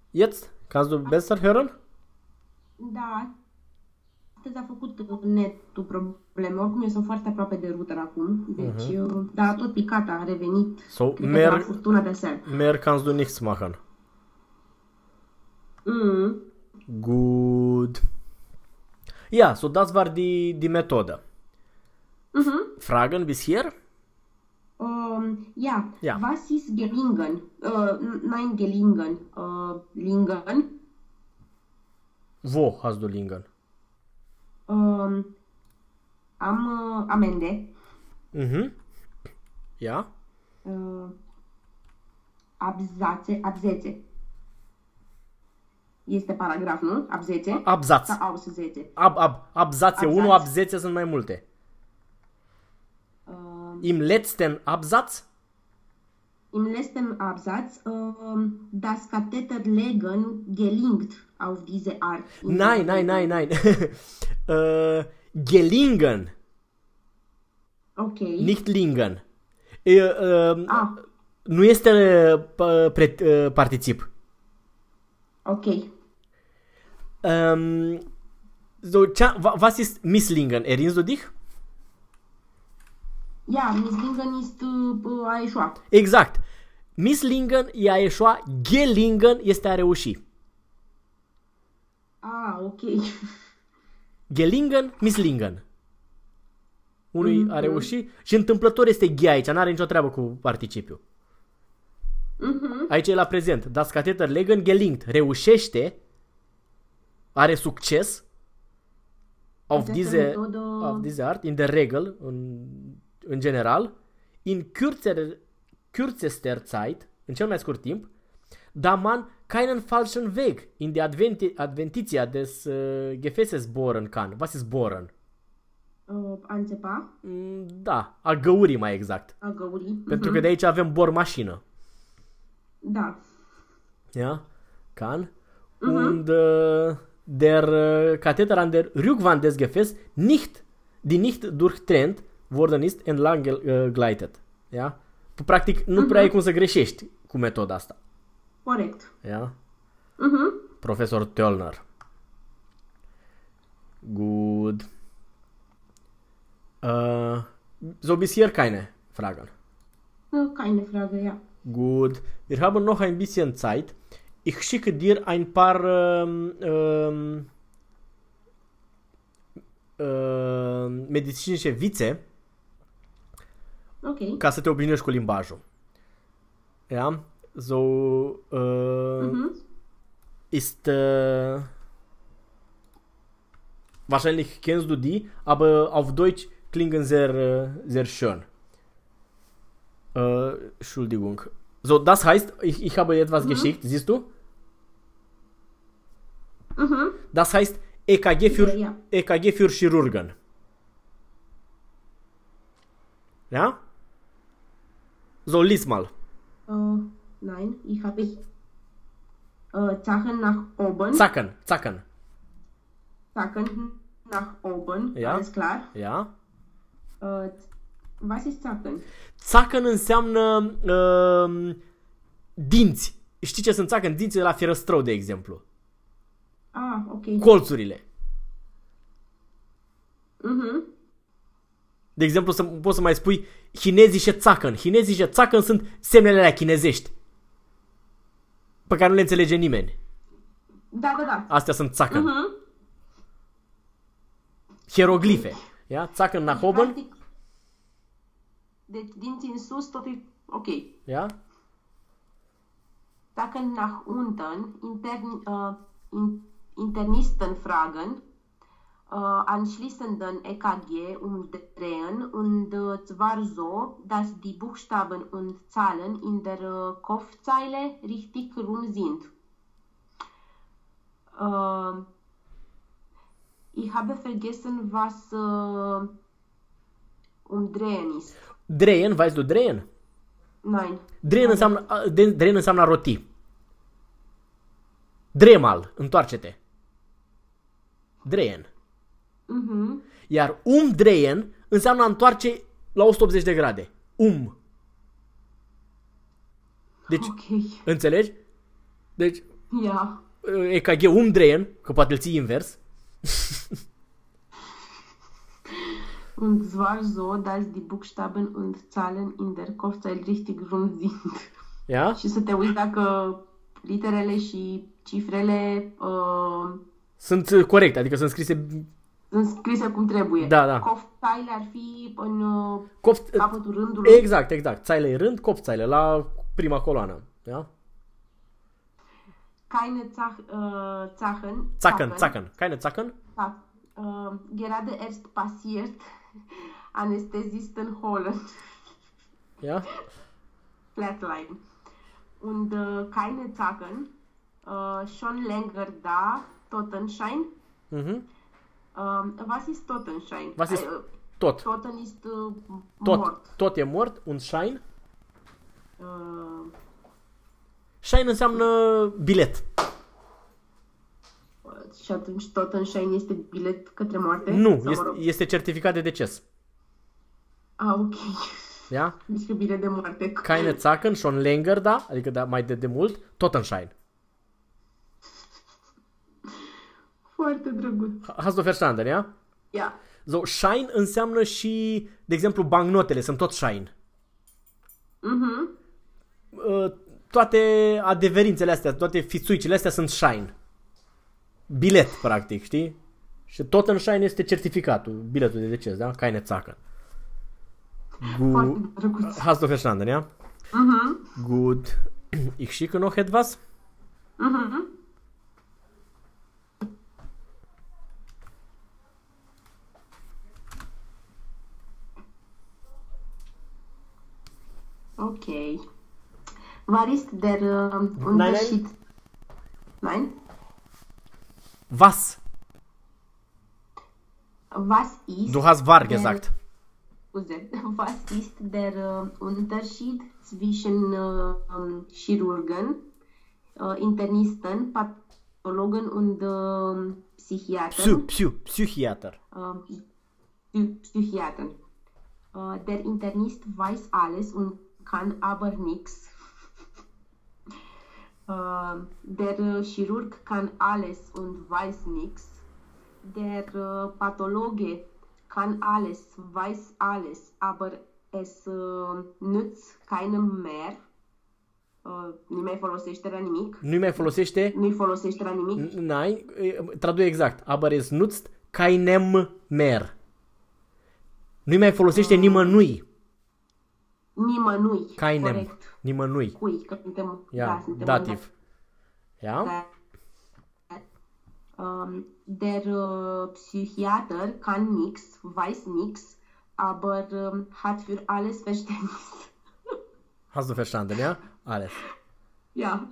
Jetzt? Kannst du besser hören? Da, astăzi a făcut netul probleme. Oricum eu sunt foarte aproape de router acum. Deci, da, tot picat a revenit. So, Cred că de la furtuna de aseară. mehr kannst du nichts machen. Gut. Ja, so das war die Methode. Fragen bis hier? Ja. Ja. Was ist gelingen? Nein, gelingen. Lingen. Wo hast du liegen? Am amende. Ja? Abzețe. Este paragraf, nu? Abzețe? Absatz. Sau auszeze? Absätze 1, Absätze sunt mai multe. Im letzten Absatz? Im letzten Absatz, das Katheterlegen gelingt auf diese Art. Nein. Gelingen. Okay. Nicht liegen. Nu este particip. Okay. So, was ist misslingen? Erinnerst du dich? Ja, misslingen ist a eșua. Exact. Misslingen e a eșua, gelingen este a reuși. Ok. Gelingen, misslingen. Unul a reuși și întâmplător este ge aici, n-are nicio treabă cu participiu. Aici e la prezent. Das Katheterlegen gelingt. Reușește, are succes auf diese Art, in der Regel, în general, in kürzester Zeit, în cel mai scurt timp, da man keinen falschen Weg in die Adventitia des Gefäßes bohren kann. Was ist bohren? A înțepa? Da, a găuri mai exact. A găuri. Pentru că de aici avem bormașină. Da. Ja, kann. Und der Katheter an der Rückwand des Gefäßes die nicht durchtrennt worden ist, entlang gleitet. Ja? Practic, nu prea ai cum să greșești cu metoda asta. Corect. Ja? Profesor Töllner. Gut. So bis hier keine Fragen. Keine Frage, ja. Gut. Wir haben noch ein bisschen Zeit. Ich schicke dir ein paar medizinische Witze, Ok. ca să te obișnuiești cu limbajul. Ja? So ist wahrscheinlich kennst du die, aber auf Deutsch klingen sehr schön. Entschuldigung. So, das heißt, ich habe etwas geschickt, siehst du? Das heißt EKG für Chirurgen. Ja? So, lies mal. Nein, ich habe Zacken nach oben. Zacken. Zacken nach oben, Ja. alles klar. Ja? Was ist Zacken? Zacken înseamnă dinți. Știi ce sunt zacken? Dinții de la fierăstrău, de exemplu. Ok. Colțurile. De exemplu, poți să mai spui chinezice zacken. Chinezice zacken sunt semnele alea chinezești, pe care nu le înțelege nimeni. Da. Astea sunt zacken. Hieroglife. Ja? Zacken nach oben. Practic, deci dinții în sus, tot e ok. Ja? Zacken nach unten, Internisten fragen, anschließenden EKG umdrehen und zwar so, dass die Buchstaben und Zahlen in der Kopfzeile richtig rum sind. Ich habe vergessen, was umdrehen ist. Drehen, weißt du drehen? Nein. Drehen înseamnă a roti. Dremal, întoarce-te. Drehen. Iar umdrehen înseamnă a întoarce la 180 de grade. Deci, Ok. înțelegi? Deci, Ja. EKG umdrehen, că poate îl ții invers. Und zwar so, dass die Buchstaben und Zahlen in der Kopfzeile richtig rund sind. Ja? Și să te uiți dacă literele și cifrele Sunt corecte, adică sunt scrise... sunt scrise cum trebuie. Da. Kopfzeile ar fi în Kopf... capătul rândului. Exact. Zeile e rând, Kopfzeile, la prima coloană. Da? Keine Zachen. Zacken. Keine Zacken? Gerade erst passiert. Anästhesisten holen. Ja? Flatline. Und keine Zacken. Schon länger da. Totenschein. Mhm. Was ist Totenschein? Was ist tot? Toten ist mort. Tot e mort. Und Schein? Schein înseamnă bilet. Și atunci Totenschein este bilet către moarte? Nu, este certificat de deces. Ok. Ja? Deci bilet de moarte. Keine Zacken, schon länger da, adică mai de mult, Totenschein. Foarte drăguț. Hast du verstanden, ja? Ja. So, Schein înseamnă și, de exemplu, banknotele, sunt tot Schein. Mhm. Toate adeverințele astea, toate fițuicile astea sunt Schein. Bilet, practic, știi? Și Totenschein este certificatul, biletul de deces, da? Keine Zacken. Foarte drăguț. Hast du verstanden, ja? Mhm. Gut. Ich schicke noch etwas. Mhm. Okay. Was ist der Unterschied? Nein? Was? Was ist... Du hast war gesagt. Was ist der Unterschied zwischen Chirurgen, Internisten, Pathologen und Psychiatern? Psychiater. Psychiater. Der Internist weiß alles und kann aber nichts. Der Chirurg kann alles und weiß nichts. Der Pathologe kann alles, weiß alles, aber es nützt keinem mehr. Nu mai folosește la nimic. Nu-i folosește la nimic. Nein, traduce exact. Aber es nutzt keinem mehr. Nu-i mai folosește nimănui. Nimănui. Keinem. Corect. Nimănui. Cui, că suntem... Ja, dativ. Ja? Der Psychiater kann nix, weiß nix, aber hat für alles Verständnis. Hast du verstanden, ja? Alles. Ja.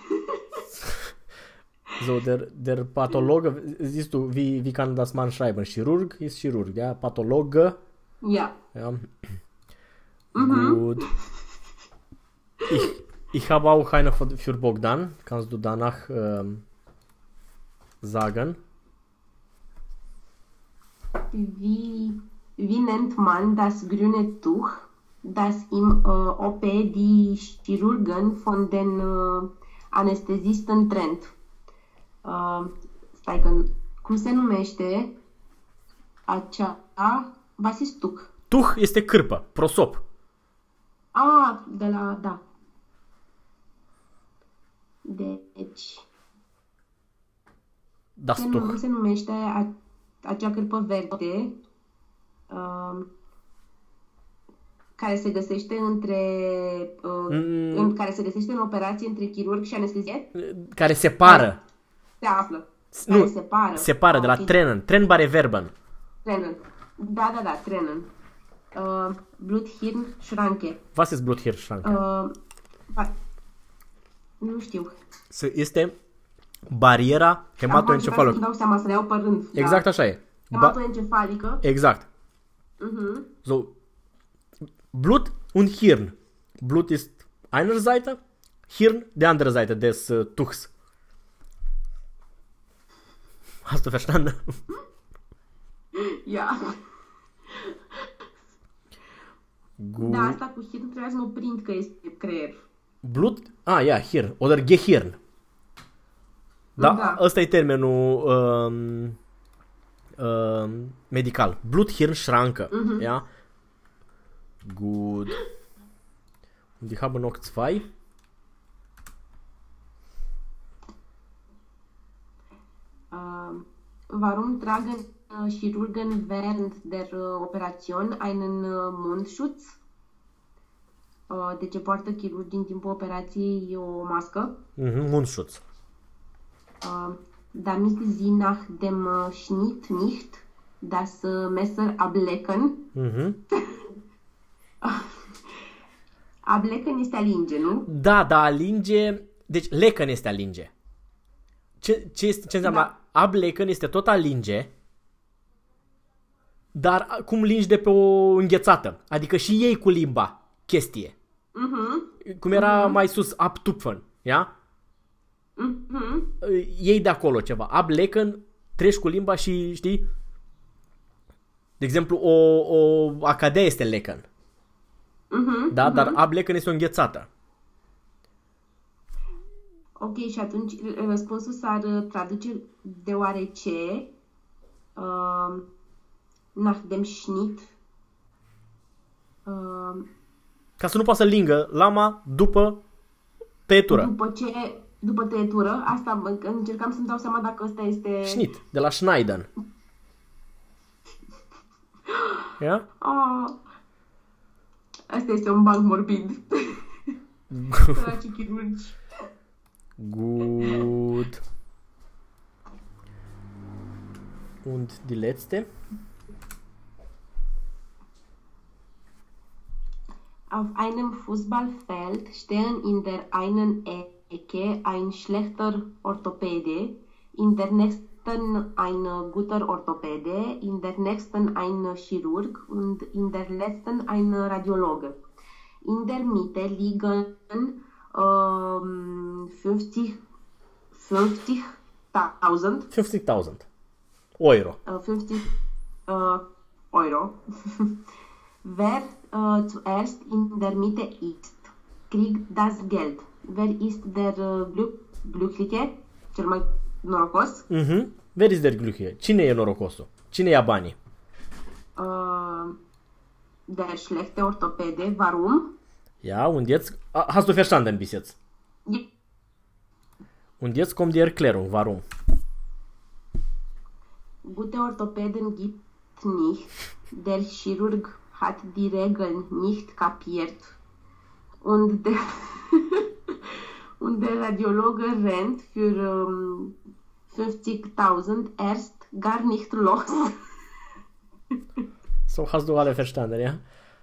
So, der Pathologe, siehst du, wie kann das man schreiben? Chirurg ist Chirurg, ja? Pathologe. Ja. Ja. Gut. Ich habe auch eine für Bogdan. Kannst du danach sagen? Wie nennt man das grüne Tuch, das im OP die Chirurgen von den Anästhesisten trennt? Stai că, cum se numește acea... Was ist Tuch? Tuch este cârpă, prosop. De la... Da. Deci... Das Tuch. Cum se numește acea cârpă verde care se găsește care se găsește în operație între chirurg și anesteziat? Care separă. Se află. Nu, care separă. Separă, de la trennen. Trennbare Verben. Trennen. Da, trennen. Blut-Hirn-Schranke. Was ist Blut-Hirn-Schranke? Nu știu. Este bariera hematoencefalică. Îmi dau seama să le iau pe rând. Exact da. așa e. Hematoencefalică. Exact. So, Blut und Hirn. Blut ist einer Seite, Hirn der andere Seite des Tuchs. Hast du verstanden? Ja. Gut. Da, asta cu Hirn trebuie să mă prind că este creier. Blut? Ja, Hirn. Oder Gehirn. Da, ăsta e termenul medical. Bluthirnschranke. Ja? Gut. Und ich habe noch zwei. Warum tragen Chirurgen während der Operation einen Mundschutz? De ce poartă chirurgii în timpul operației o mască? Mundschutz. Damit sie nach dem Schnitt nicht das Messer ablecken. Ablecken este alinge, nu? Da, alinge. Deci lecken este alinge. Ce înseamnă? Da. Ablecken este tot alinge, dar cum lingi de pe o înghețată. Adică și ei cu limba chestie. Cum era mai sus, abtupfen, ia? Ei de acolo ceva. Ablecken, treci cu limba și, știi? De exemplu, o acadea este lecken. Da, dar ablecken este o înghețată. Ok, și atunci răspunsul s-ar traduce deoarece nach dem Schnitt ca să nu poată să lingă lama după tăietură. După tăietură, asta încercam să-mi dau seama dacă ăsta este... Schnitt, de la Schneiden. Ia? Asta este un banc morbid. Săraci chirurgi. Gut. Und die letzte? Auf einem Fußballfeld stehen in der einen Ecke ein schlechter Orthopäde, in der nächsten ein guter Orthopäde, in der nächsten ein Chirurg und in der letzten ein Radiologe. In der Mitte liegen 50.000 Euro. 50 Euro. Wer zuerst in der Mitte ist, kriegt das Geld. Wer ist der Glückliche? Cel mai norocos? Wer ist der Glückliche? Cine e norocosul? Cine ia banii? Der schlechte Orthopäde. Warum? Ja, und jetzt... Hast du verstanden bis jetzt? Ja. Und jetzt kommt die Erklärung. Warum? Gute Orthopäden gibt nicht. Der Chirurg hat die Regeln nicht kapiert. Und der Radiologe rennt für 50.000 erst gar nicht los. So hast du alle verstanden, ja?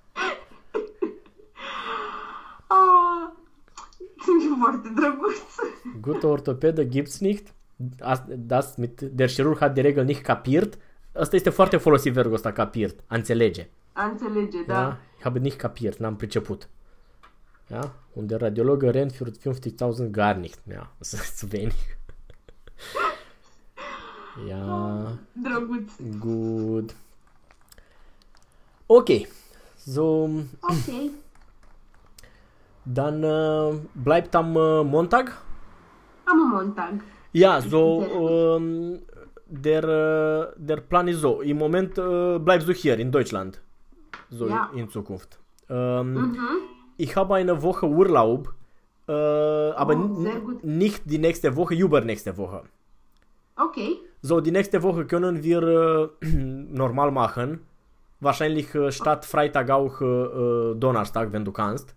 Foarte drăguț. Gute Orthopäde gibt's nicht. Das mit der Chirurg hat die Regel nicht kapiert. Asta este foarte folosit verbul ăsta, kapiert. A înțelege. A înțelege, da. Ja? Ich habe nicht kapiert, n-am priceput. Ja? Und der Radiologe rennt für 50.000 gar nicht. Ja, das ist zu wenig. Ja. Drăguț. Gut. Okay. So. Okay. Dann bleibt am Montag? Am Montag. Ja, so der Plan ist so. Im Moment bleibst du hier in Deutschland. So ja. In Zukunft. Ich habe eine Woche Urlaub, aber nicht die nächste Woche, übernächste Woche. Okay. So, die nächste Woche können wir normal machen. Wahrscheinlich statt Freitag auch Donnerstag, wenn du kannst.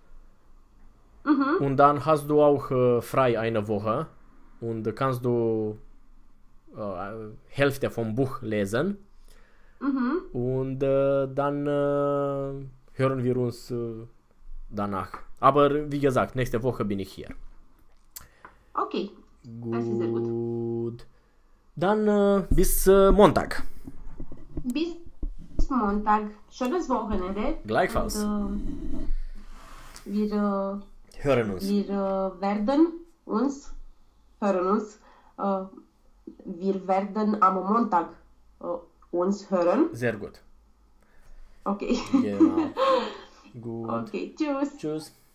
Und dann hast du auch frei eine Woche und kannst du Hälfte vom Buch lesen. Und dann hören wir uns danach. Aber wie gesagt, nächste Woche bin ich hier. Okay. Das ist sehr gut. Dann bis Montag. Bis Montag. Schönes Wochenende. Gleichfalls. Und, wir hören uns. Wir werden am Montag uns hören. Sehr gut. Okay. Genau. Gut. Okay, tschüss. Tschüss.